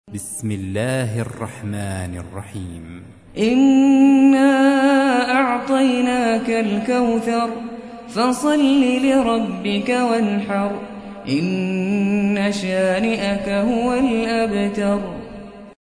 بسم الله الرحمن الرحيم. إنا أعطيناك الكوثر فصل لربك وانحر إن شانئك هو الأبتر.